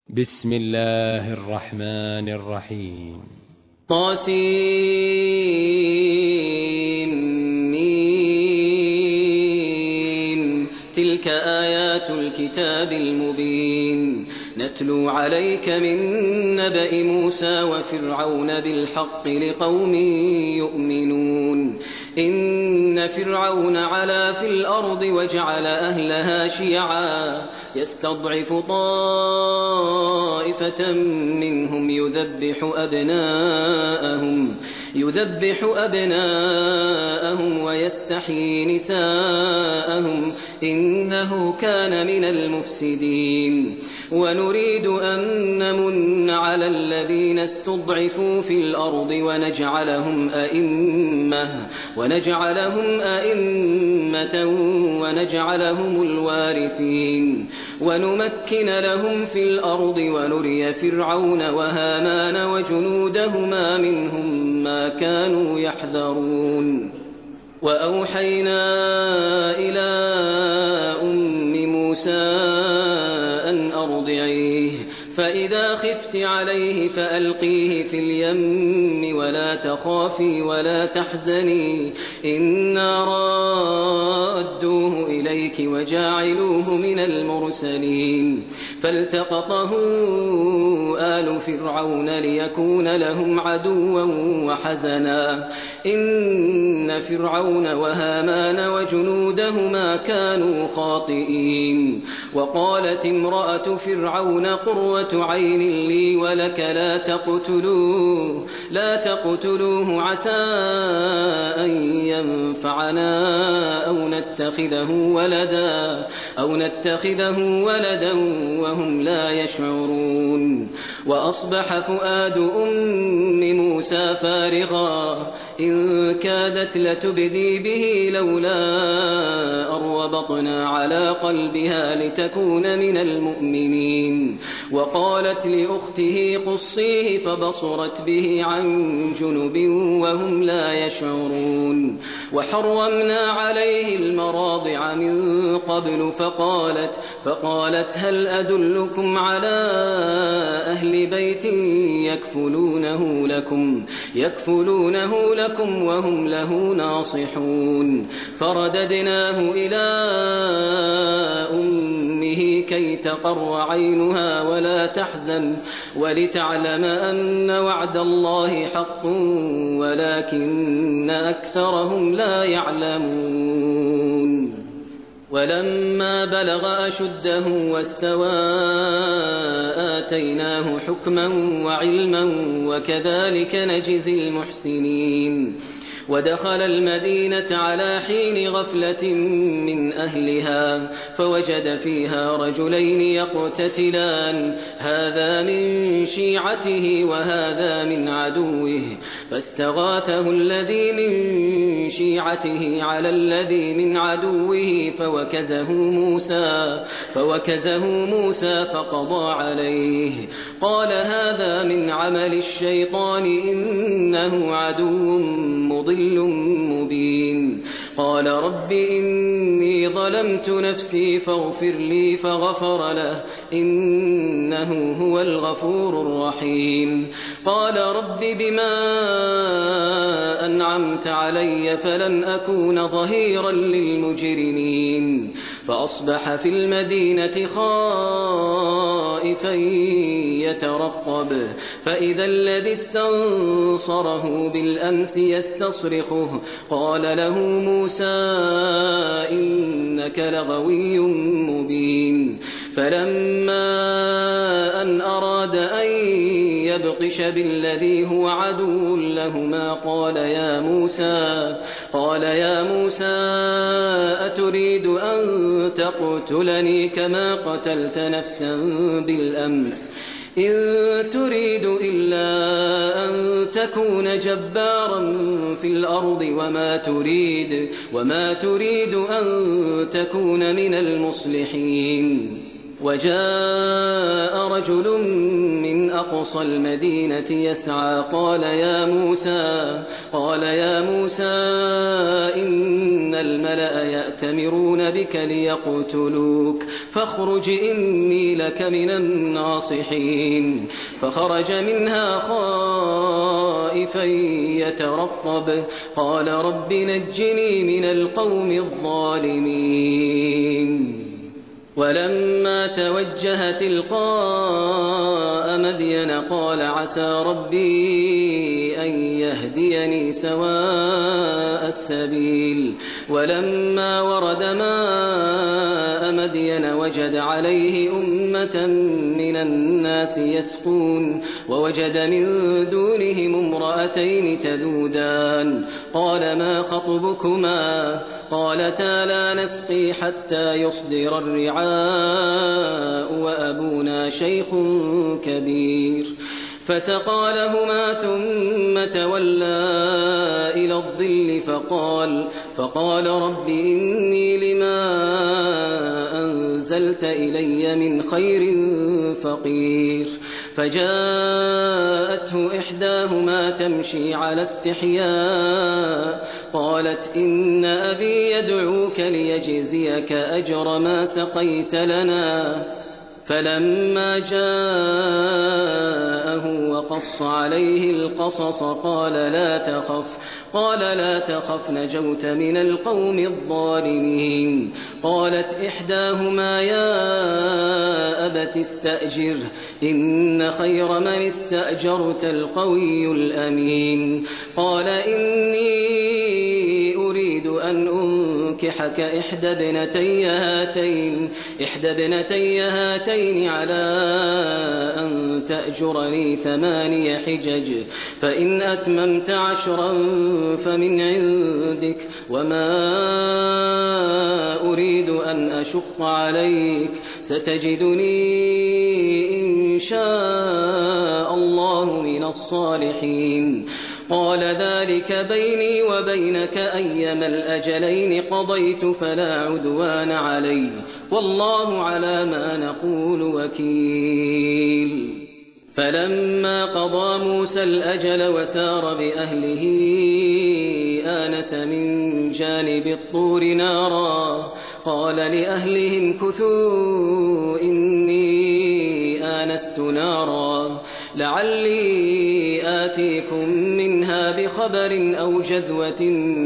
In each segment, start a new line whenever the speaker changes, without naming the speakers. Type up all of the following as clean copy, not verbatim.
بسم الله الرحمن الرحيم. طاسيم. تلك آيات الكتاب المبين نتلو عليك من نبأ موسى وفرعون بالحق لقوم يؤمنون. إن فرعون علا في الأرض وجعل أهلها شيعا يستضعف طائفة منهم يذبح أبناءهم ويستحيي نساءهم إنه كان من المفسدين. ونريد أن نمن على الذين استضعفوا في الأرض ونجعلهم أئمة ونجعلهم الوارثين ونمكن لهم في الأرض ونري فرعون وهامان وجنودهما منهم ما كانوا يحذرون. وأوحينا إلى أم موسى أن أرضعيه فإذا خفت عليه فألقيه في اليم ولا تخافي ولا تحزني إنا رادوه إليك وجاعلوه من المرسلين. فالتقطه آل فرعون ليكون لهم عدوا وحزنا إن فرعون وهامان وجنودهما كانوا خاطئين. وقالت امرأة فرعون قرة عين لي ولك لا تقتلوه عسى أن ينفعنا أو نتخذه ولدا وهم لا يشعرون. وأصبح فؤاد أم موسى فارغا إن كادت لتبدي به لولا أن ربطنا على قلبها لتكون من المؤمنين. وقالت لأخته قصيه فبصرت به عن جنب وهم لا يشعرون. وحرمنا عليه المراضع من قبل فقالت هل أدلكم على أهل بيت يكفلونه لكم وهم له ناصحون. فرددناه إلى أمه كي تقر عينها ولا تحزن ولتعلم أن وعد الله حق ولكن أكثرهم لا يعلمون. ولما بلغ أشده واستوى آتيناه حكما وعلما وكذلك نجزي المحسنين. ودخل المدينة على حين غفلة من أهلها فوجد فيها رجلين يقتتلان هذا من شيعته وهذا من عدوه فاستغاثه الذي من شيعته على الذي من عدوه فوكزه موسى فقضى عليه. قال هذا من عمل الشيطان إنه عدو مضل مبين. قال رب إني ظلمت نفسي فاغفر لي فغفر له إنه هو الغفور الرحيم. قال رب بما أنعمت علي فلن أكون ظهيرا للمجرمين. فأصبح في المدينة خائفا يترقب فإذا الذي استنصره بالأمس يستصرخه قال له موسى إنك لغوي مبين. فلما أن أراد أن يبطش بالذي هو عدو لهما قال يا موسى أتريد أن تقتلني كما قتلت نفسا بالأمس إن تريد إلا أن تكون جبارا في الأرض وما تريد أن تكون من المصلحين. وجاء رجل من أقصى المدينة يسعى قال يا موسى إن الملأ يأتمرون بك ليقتلوك فاخرج إني لك من الناصحين. فخرج منها خائفا يترقب قال رب نجني من القوم الظالمين. ولما توجه تلقاء مدين قال عسى ربي أن يهديني سواء السبيل. ولما ورد ماء مدين وجد عليه أمة من الناس يسقون ووجد من دونهم امرأتين تذودان قال ما خطبكما قالتا لا نسقي حتى يصدر الرعاء وأبونا شيخ كبير. فسقى لهما ثم تولى إلى الظل فقال رب إني لما أنزلت إلي من خير فقير. فجاءته إحداهما تمشي على استحياء قالت إن أبي يدعوك ليجزيك أجر ما سقيت لنا. فلما جاءه وقص عليه القصص قال لا تخف نجوت من القوم الظالمين. قالت إحداهما يا أبت استأجره إن خير من استأجرت القوي الأمين. قال إني أريد أن أنكحك إحدى ابنتي هاتين على أن تأجرني 8 حجج فإن أتممت 10 فمن عندك وما أريد أن أشق عليك ستجدني إن شاء الله من الصالحين. قال ذلك بيني وبينك أيما الأجلين قضيت فلا عدوان علي والله على ما نقول وكيل. فلما قضى موسى الأجل وسار بأهله آنس من جانب الطور نارا قال لأهلهم كثوا إني آنست نارا لعلي آتيكم منها بخبر أو جذوة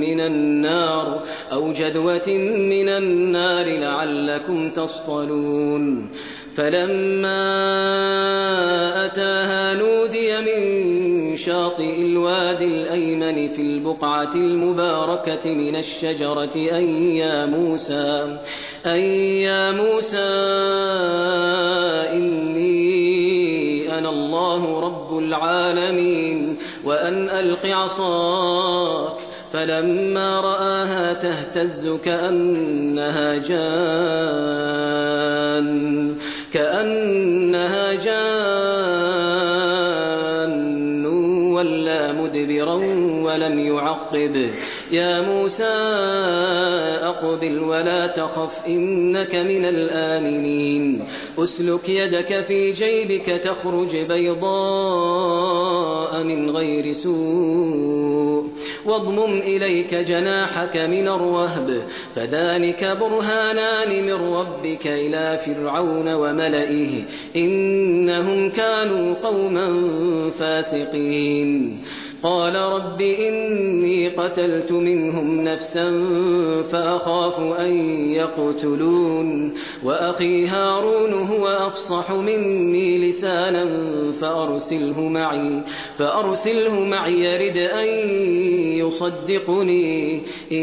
من النار لعلكم تصطلون. فلما أتاها نودي من شاطئ الوادي الأيمن في البقعة المباركة من الشجرة أي يا موسى إني أنا الله رب العالمين وأن ألق عصاك. فلما رآها تهتز كأنها جان ولا مدبرا ولم يعقب. يا موسى أقبل ولا تخف إنك من الآمنين. أسلك يدك في جيبك تخرج بيضاء من غير سوء واضمم إليك جناحك من الرهب فذلك برهانان من ربك إلى فرعون وملئه إنهم كانوا قوما فاسقين. قال رب إني قتلت منهم نفسا فأخاف أن يقتلون وأخي هارون هو أفصح مني لسانا فأرسله معي يرد أن يصدقني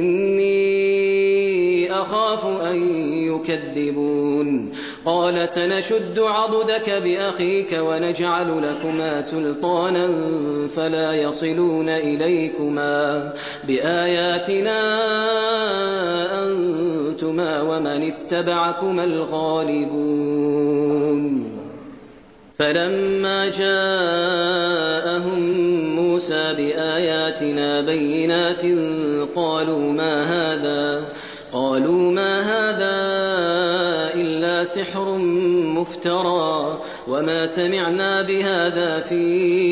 إني أخاف أن يكذبون. قال سنشد عضدك بأخيك ونجعل لكما سلطانا فلا يصلون إليكما بآياتنا أنتما ومن اتبعكما الغالبون. فلما جاءهم موسى بآياتنا بينات قالوا ما هذا إلا سحر مفترى وما سمعنا بهذا في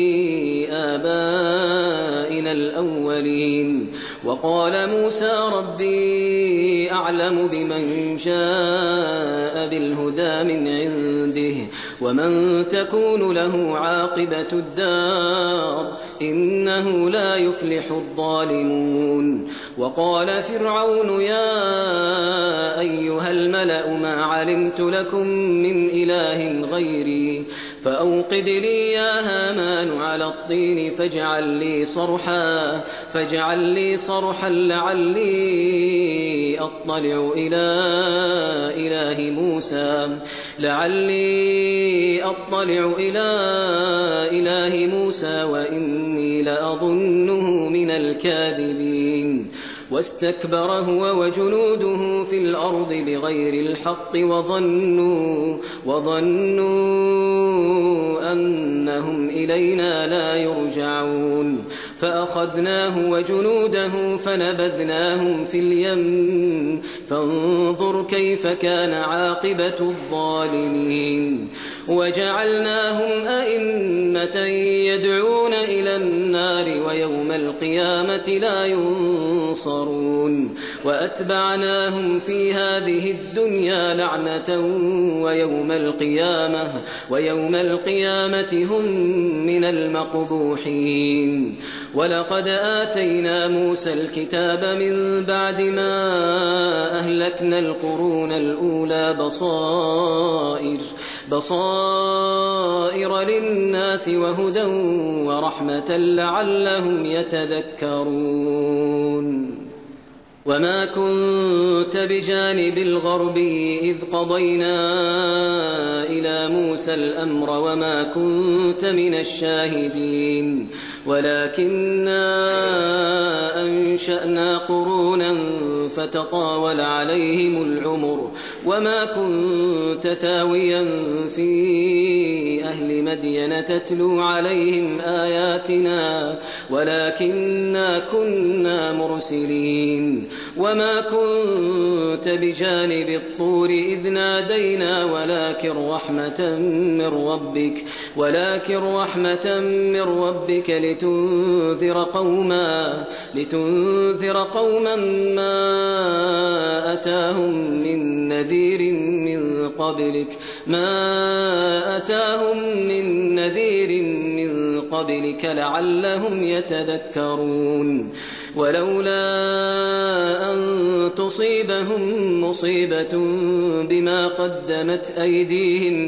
آبائنا الأولين. وقال موسى ربي أعلم بمن جاء بالهدى من عنده ومن تكون له عاقبة الدار إنه لا يفلح الظالمون. وقال فرعون يا أيها الملأ ما علمت لكم من إله غيري فأوقد لي يا هامان على الطين فاجعل لي صرحا لعلي أطلع إلى إله موسى وإني لأظنه من الكاذبين. واستكبر هو وجنوده في الأرض بغير الحق وظنوا أنهم إلينا لا يرجعون. فأخذناه وجنوده فنبذناهم في اليم فانظر كيف كان عاقبة الظالمين. وجعلناهم أئمة يدعون إلى النار ويوم القيامة لا ينصرون. وأتبعناهم في هذه الدنيا لعنة ويوم القيامة هم من المقبوحين. ولقد آتينا موسى الكتاب من بعد ما أهلكنا القرون الأولى بصائر للناس وهدى ورحمة لعلهم يتذكرون. وما كنت بجانب الغربي إذ قضينا إلى موسى الأمر وما كنت من الشاهدين ولكننا أنشأنا قرونا فتطاول عليهم العمر وما كنت ثاويا في أهل مدين تتلو عليهم آياتنا ولكننا كنا مرسلين. وما كنت بجانب الطور إذ نادينا ولكن رحمة من ربك لتنذر قوما ما أتاهم من نذير من قبلك لعلهم يتذكرون. ولولا أن تصيبهم مصيبة بما قدمت أيديهم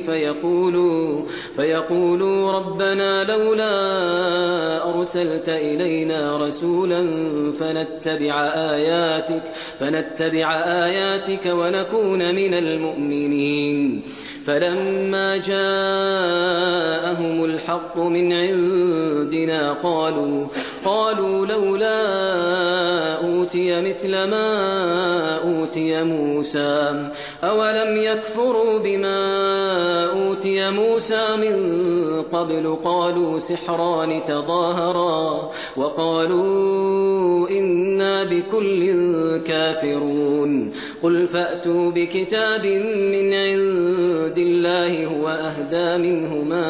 فيقولوا ربنا لولا أرسلت إلينا رسولا فنتبع آياتك ونكون من المؤمنين. فلما جاءهم الحق من عندنا قالوا لولا أوتي مثل ما أوتي موسى أولم يكفروا بما أوتي موسى من قبل قالوا سحران تظاهرا وقالوا إنا بكل كافرون. قل فأتوا بكتاب من عند الله هو أهدى منهما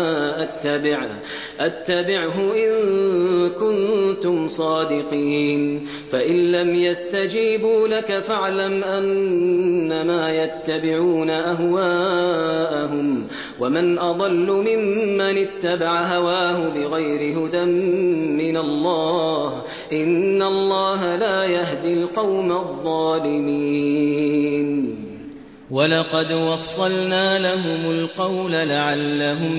أتبعه إن كنتم صادقين. فإن لم يستجيبوا لك فاعلم أنما يتبعون أهواءهم ومن أضل ممن اتبع هواه بغير هدى من الله إن الله لا يهدي القوم الظالمين. ولقد وصلنا لهم القول لعلهم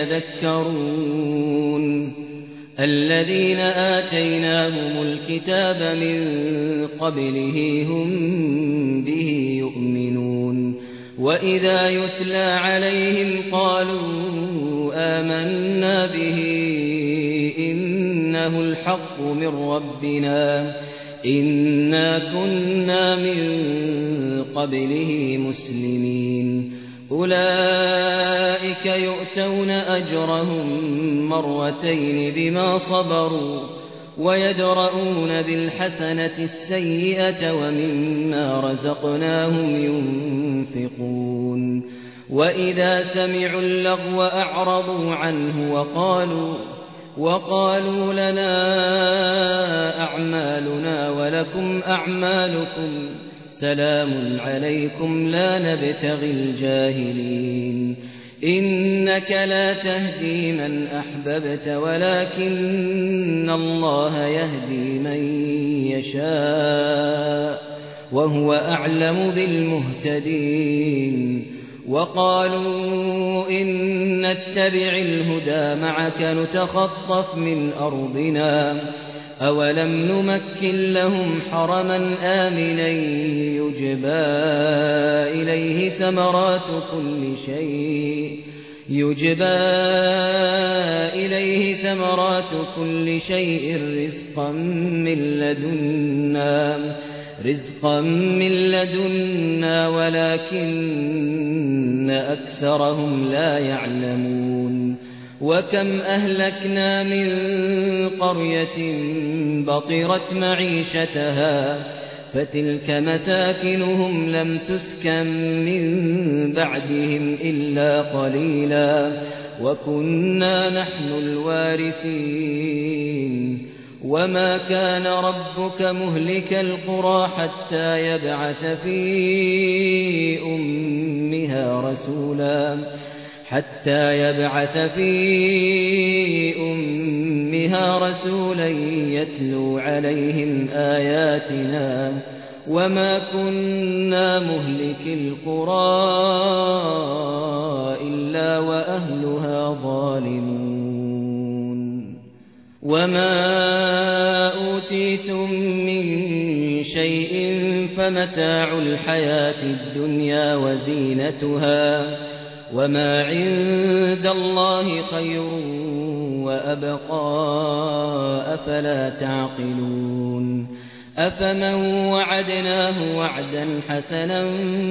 يتذكرون. الذين آتيناهم الكتاب من قبله هم به يؤمنون. وإذا يتلى عليهم قالوا آمنا به إنه الحق من ربنا إنا كنا من قبله مسلمين. أولئك يؤتون أجرهم مرتين بما صبروا ويدرؤون بالحسنة السيئة ومما رزقناهم ينفقون وإذا سمعوا اللغو أعرضوا عنه وقالوا لنا أعمالنا ولكم أعمالكم سلام عليكم لا نبتغي الجاهلين إنك لا تهدي من أحببت ولكن الله يهدي من يشاء وهو أعلم بالمهتدين وقالوا إن نتبع الهدى معك نتخطف من أرضنا أولم نمكن لهم حرما آمنا يجبى إليه ثمرات كل شيء رزقا من لدنا ولكن أكثرهم لا يعلمون وكم أهلكنا من قرية بطرت معيشتها فتلك مساكنهم لم تسكن من بعدهم إلا قليلا وكنا نحن الوارثين وما كان ربك مهلك القرى حتى يبعث في أمها رسولا يتلو عليهم آياتنا وما كنا مهلك القرى إلا وأهلها ظالمون وما أوتيتم من شيء فمتاع الحياة الدنيا وزينتها وما عند الله خير وأبقى أفلا تعقلون أفمن وعدناه وعدا حسنا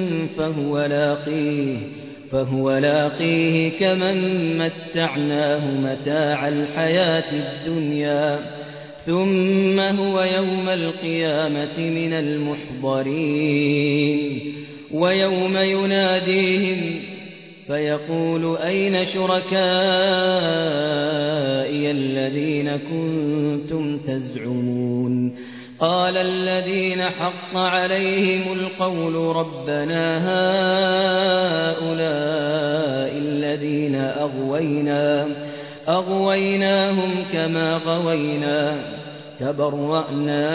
فهو لاقيه كمن متعناه متاع الحياة الدنيا ثم هو يوم القيامة من المحضرين ويوم يناديهم فيقول أين شركائي الذين كنتم تزعمون قال الذين حق عليهم القول ربنا هؤلاء الذين أغويناهم كما غوينا تبرأنا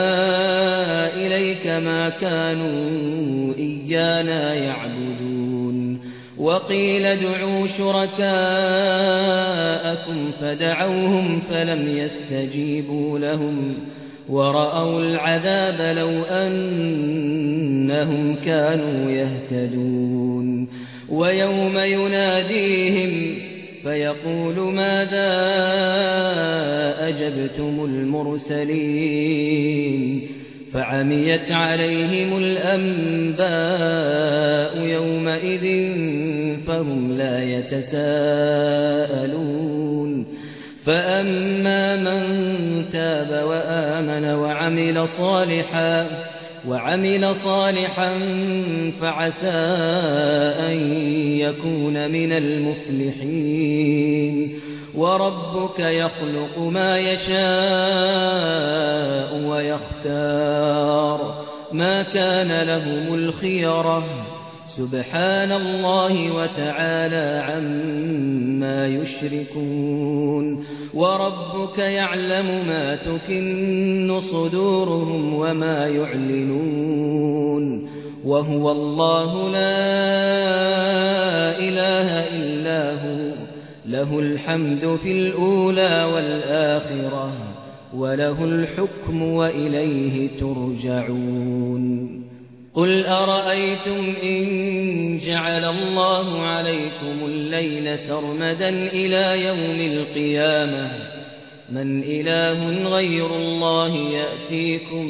إليك ما كانوا إيانا يعبدون وقيل ادعوا شركاءكم فدعوهم فلم يستجيبوا لهم ورأوا العذاب لو أنهم كانوا يهتدون ويوم يناديهم فيقول ماذا أجبتم المرسلين فعميت عليهم الأنباء يومئذ فهم لا يتساءلون فأما من تاب وآمن وعمل صالحا فعسى أن يكون من المفلحين وربك يخلق ما يشاء ويختار ما كان لهم الخيرة سبحان الله وتعالى عما يشركون وربك يعلم ما تكن صدورهم وما يعلنون وهو الله لا إله إلا هو له الحمد في الأولى والآخرة وله الحكم وإليه ترجعون قل أرأيتم إن جعل الله عليكم الليل سرمدا إلى يوم القيامة من إله غير الله يأتيكم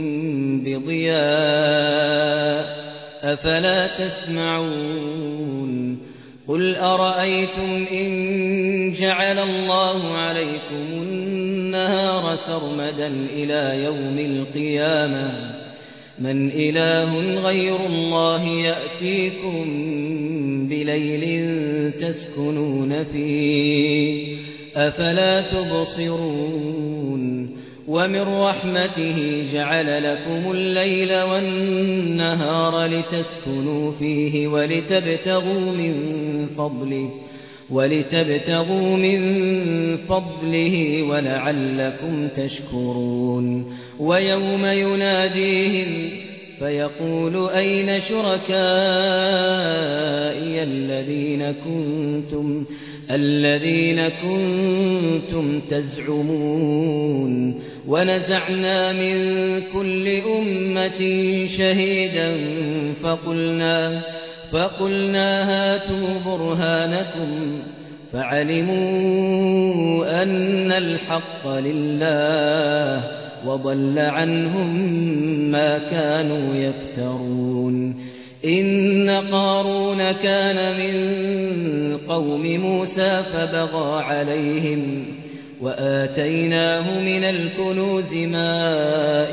بضياء أفلا تسمعون قل أرأيتم إن جعل الله عليكم النهار سرمدا إلى يوم القيامة من إله غير الله يأتيكم بليل تسكنون فيه أفلا تبصرون ومن رحمته جعل لكم الليل والنهار لتسكنوا فيه ولتبتغوا من فضله ولعلكم تشكرون ويوم يناديهم فيقول أين شركائي الذين كنتم تزعمون ونزعنا من كل أمة شهيدا فقلنا هاتوا برهانكم فعلموا أن الحق لله وضل عنهم ما كانوا يفترون إن قارون كان من قوم موسى فبغى عليهم وآتيناه من الكنوز ما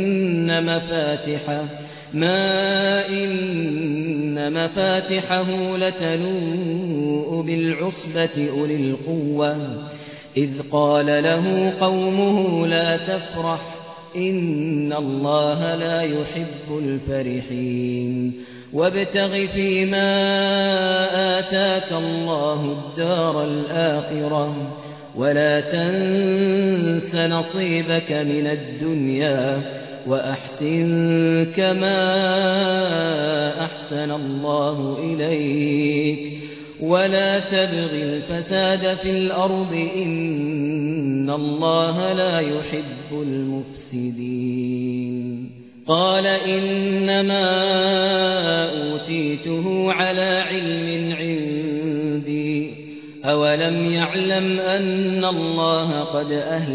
إن مفاتحه لتنوء بالعصبة أولي القوة إذ قال له قومه لا تفرح إن الله لا يحب الفرحين وابتغ فيما آتاك الله الدار الآخرة ولا تنس نصيبك من الدنيا وأحسن كما أحسن الله إليك ولا تبغ الفساد في الأرض إن الله لا يحب المفسدين قال إنما أوتيته على علم عندي أولم يعلم أن الله قد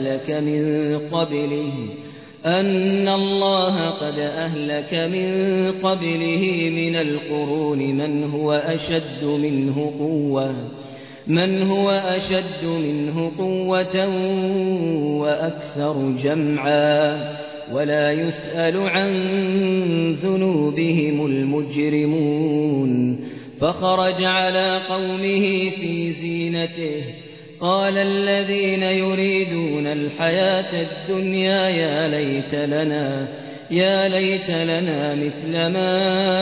أهلك من قبله من القرون من هو أشد منه قوة وأكثر جمعا ولا يسأل عن ذنوبهم المجرمون فخرج على قومه في زينته قال الذين يريدون الحياة الدنيا يا ليت لنا مثل ما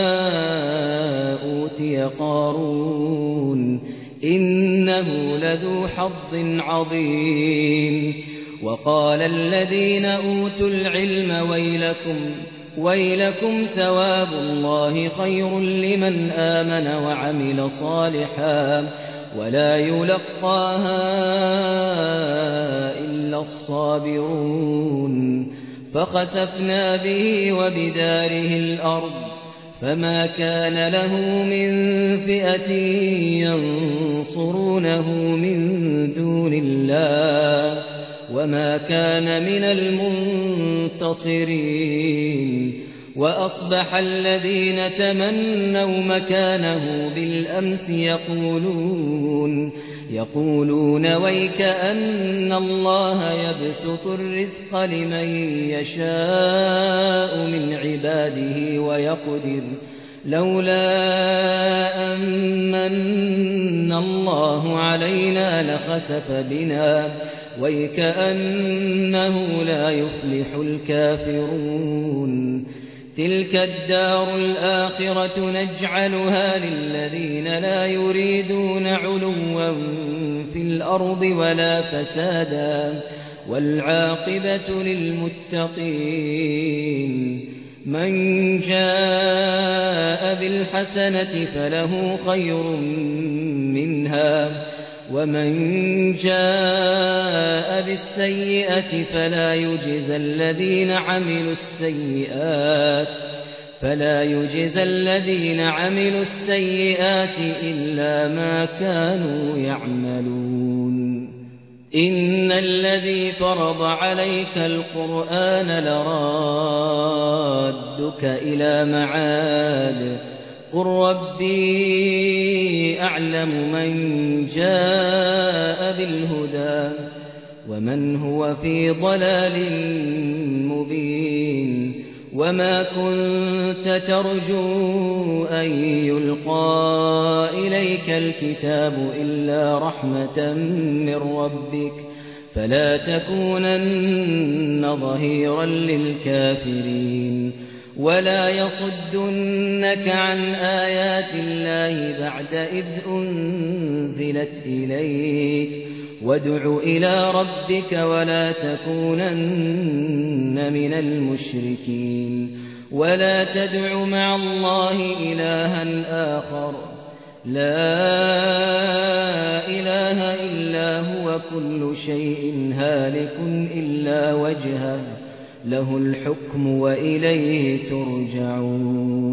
أوتي قارون إنه لذو حظ عظيم وقال الذين أوتوا العلم ويلكم ثواب الله خير لمن آمن وعمل صالحا ولا يلقاها إلا الصابرون فخسفنا به وبداره الأرض فما كان له من فئة ينصرونه من دون الله وما كان من المنتصرين وأصبح الذين تمنوا مكانه بالأمس يقولون ويكأن الله يبسط الرزق لمن يشاء من عباده ويقدر لولا أمن الله علينا لخسف بنا ويكأنه لا يفلح الكافرون تلك الدار الآخرة نجعلها للذين لا يريدون علوا في الأرض ولا فسادا والعاقبة للمتقين من جاء بالحسنة فله خير منها ومن جاء بالسيئة فلا يجزى الذين عملوا السيئات إلا ما كانوا يعملون إن الذي فرض عليك القرآن لرادك إلى معاد قل ربي أعلم من جاء بالهدى ومن هو في ضلال مبين وما كنت ترجو أن يلقى إليك الكتاب إلا رحمة من ربك فلا تكونن ظهيرا للكافرين ولا يصدنك عن آيات الله بعد إذ أنزلت إليك وادع إلى ربك ولا تكونن من المشركين ولا تدع مع الله إلها آخر لا إله إلا هو كل شيء هالك إلا وجهه له الحكم وإليه ترجعون